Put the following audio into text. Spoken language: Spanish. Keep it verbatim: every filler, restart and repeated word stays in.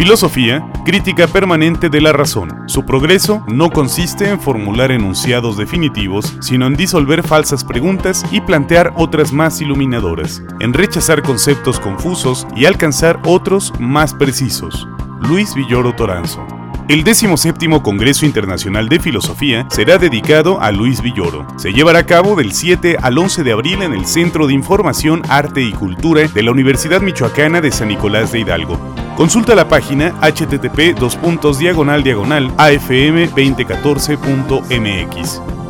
Filosofía, crítica permanente de la razón. Su progreso no consiste en formular enunciados definitivos, sino en disolver falsas preguntas y plantear otras más iluminadoras, en rechazar conceptos confusos y alcanzar otros más precisos. Luis Villoro Toranzo. El decimoséptimo Congreso Internacional de Filosofía será dedicado a Luis Villoro. Se llevará a cabo del siete al once de abril en el Centro de Información, Arte y Cultura de la Universidad Michoacana de San Nicolás de Hidalgo. Consulta la página h t t p dos puntos diagonal diagonal a f m dos mil catorce punto m x.